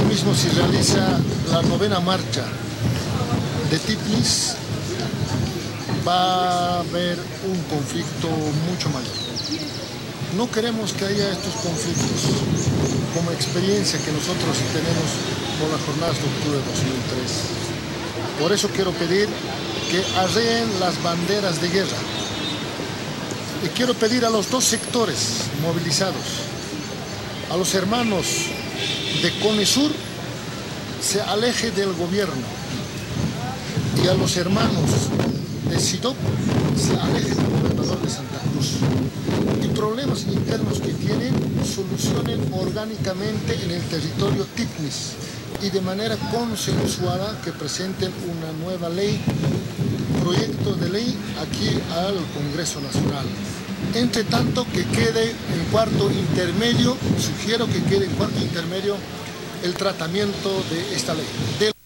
mismo se realiza la 9ª marcha de Tiflis, va a haber un conflicto mucho mayor. No queremos que haya estos conflictos como experiencia que nosotros tenemos por las jornadas de octubre de 2003. Por eso quiero pedir que arreen las banderas de guerra. Y quiero pedir a los dos sectores movilizados, a los hermanos de CONESUR, se aleje del gobierno, y a los hermanos de SIDOP se aleje del gobernador de Santa Cruz. Y problemas internos que tienen, solucionen orgánicamente en el territorio Tiflis y de manera consensuada que presenten una nueva ley, proyecto de ley aquí al Congreso Nacional. Entre tanto, que quede en cuarto intermedio, sugiero que quede en cuarto intermedio el tratamiento de esta ley.